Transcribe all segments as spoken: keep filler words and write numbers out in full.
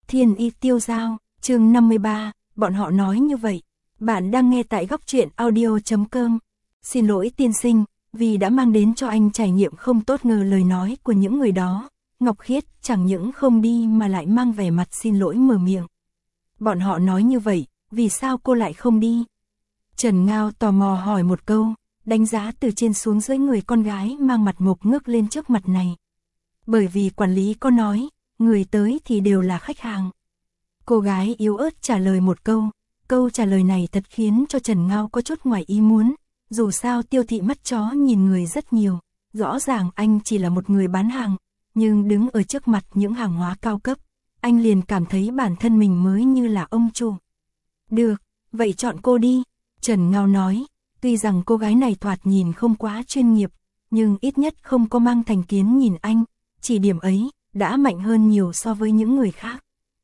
Thiên Y Tiêu Giao, chương năm mươi ba, bọn họ nói như vậy. Bạn đang nghe tại góc truyện audio chấm com. Xin lỗi tiên sinh, vì đã mang đến cho anh trải nghiệm không tốt ngờ lời nói của những người đó. Ngọc Khiết chẳng những không đi mà lại mang vẻ mặt xin lỗi mở miệng. Bọn họ nói như vậy, vì sao cô lại không đi? Trần Ngao tò mò hỏi một câu, đánh giá từ trên xuống dưới người con gái mang mặt mộc ngước lên trước mặt này. Bởi vì quản lý có nói, người tới thì đều là khách hàng. Cô gái yếu ớt trả lời một câu, câu trả lời này thật khiến cho Trần Ngao có chút ngoài ý muốn, dù sao Tiêu thị mắt chó nhìn người rất nhiều, rõ ràng anh chỉ là một người bán hàng, nhưng đứng ở trước mặt những hàng hóa cao cấp, anh liền cảm thấy bản thân mình mới như là ông chủ. Được, vậy chọn cô đi, Trần Ngao nói, tuy rằng cô gái này thoạt nhìn không quá chuyên nghiệp, nhưng ít nhất không có mang thành kiến nhìn anh, chỉ điểm ấy đã mạnh hơn nhiều so với những người khác.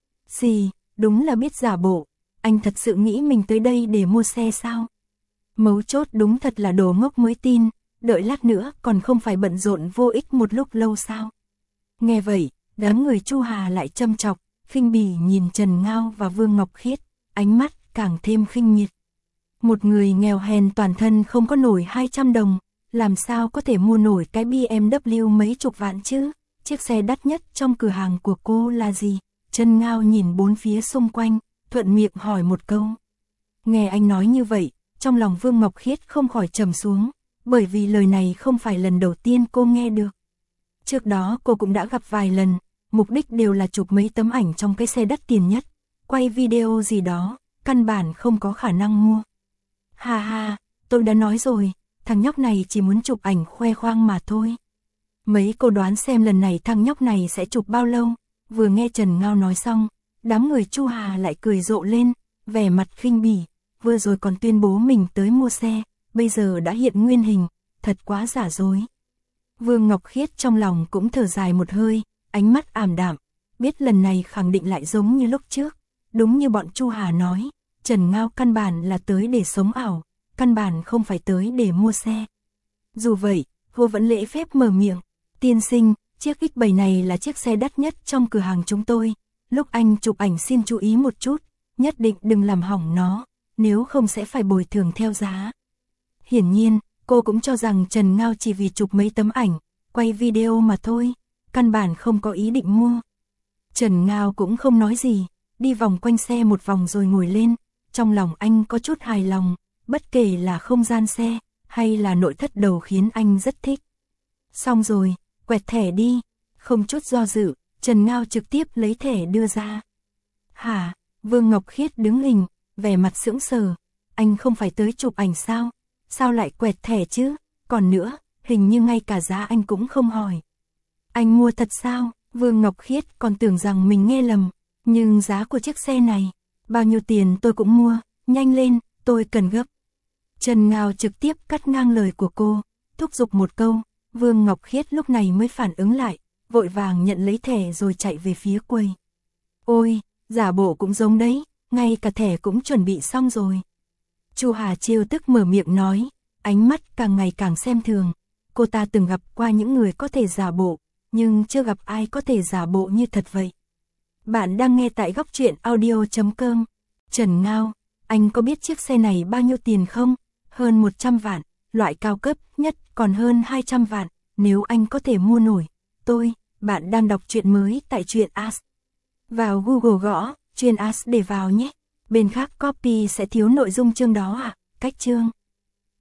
Xì, đúng là biết giả bộ, anh thật sự nghĩ mình tới đây để mua xe sao? Mấu chốt đúng thật là đồ ngốc mới tin, đợi lát nữa còn không phải bận rộn vô ích một lúc lâu sao? Nghe vậy, đám người Chu Hà lại châm chọc, khinh bỉ nhìn Trần Ngao và Vương Ngọc Khiết, ánh mắt càng thêm khinh miệt. Một người nghèo hèn toàn thân không có nổi hai trăm đồng, làm sao có thể mua nổi cái bê em vê mấy chục vạn chứ? Chiếc xe đắt nhất trong cửa hàng của cô là gì? Trần Ngao nhìn bốn phía xung quanh, thuận miệng hỏi một câu. Nghe anh nói như vậy, trong lòng Vương Ngọc Khiết không khỏi trầm xuống, bởi vì lời này không phải lần đầu tiên cô nghe được. Trước đó cô cũng đã gặp vài lần, mục đích đều là chụp mấy tấm ảnh trong cái xe đắt tiền nhất, quay video gì đó, căn bản không có khả năng mua. Ha ha, tôi đã nói rồi, thằng nhóc này chỉ muốn chụp ảnh khoe khoang mà thôi. Mấy cô đoán xem lần này thằng nhóc này sẽ chụp bao lâu? Vừa nghe Trần Ngao nói xong, đám người Chu Hà lại cười rộ lên, vẻ mặt khinh bỉ, vừa rồi còn tuyên bố mình tới mua xe, bây giờ đã hiện nguyên hình, thật quá giả dối. Vương Ngọc Khiết trong lòng cũng thở dài một hơi, ánh mắt ảm đạm, biết lần này khẳng định lại giống như lúc trước, đúng như bọn Chu Hà nói, Trần Ngao căn bản là tới để sống ảo, căn bản không phải tới để mua xe. Dù vậy, cô vẫn lễ phép mở miệng, tiên sinh, chiếc ích bảy này là chiếc xe đắt nhất trong cửa hàng chúng tôi, lúc anh chụp ảnh xin chú ý một chút, nhất định đừng làm hỏng nó, nếu không sẽ phải bồi thường theo giá. Hiển nhiên, cô cũng cho rằng Trần Ngao chỉ vì chụp mấy tấm ảnh, quay video mà thôi, căn bản không có ý định mua. Trần Ngao cũng không nói gì, đi vòng quanh xe một vòng rồi ngồi lên, trong lòng anh có chút hài lòng, bất kể là không gian xe, hay là nội thất đầu khiến anh rất thích. Xong rồi, quẹt thẻ đi, không chút do dự, Trần Ngao trực tiếp lấy thẻ đưa ra. Hả, Vương Ngọc Khiết đứng hình, vẻ mặt sững sờ, anh không phải tới chụp ảnh sao, sao lại quẹt thẻ chứ, còn nữa, hình như ngay cả giá anh cũng không hỏi. Anh mua thật sao, Vương Ngọc Khiết còn tưởng rằng mình nghe lầm, nhưng giá của chiếc xe này, bao nhiêu tiền tôi cũng mua, nhanh lên, tôi cần gấp. Trần Ngao trực tiếp cắt ngang lời của cô, thúc giục một câu, Vương Ngọc Khiết lúc này mới phản ứng lại, vội vàng nhận lấy thẻ rồi chạy về phía quầy. Ôi, giả bộ cũng giống đấy, ngay cả thẻ cũng chuẩn bị xong rồi. Chu Hà trêu tức mở miệng nói, ánh mắt càng ngày càng xem thường, cô ta từng gặp qua những người có thể giả bộ, nhưng chưa gặp ai có thể giả bộ như thật vậy. Bạn đang nghe tại góc truyện audio chấm com. Trần Ngao, anh có biết chiếc xe này bao nhiêu tiền không? Hơn một trăm vạn, loại cao cấp nhất còn hơn hai trăm vạn, nếu anh có thể mua nổi. Tôi, bạn đang đọc truyện mới tại truyện As. Vào Google gõ, truyện As để vào nhé. Bên khác copy sẽ thiếu nội dung chương đó à? Cách chương.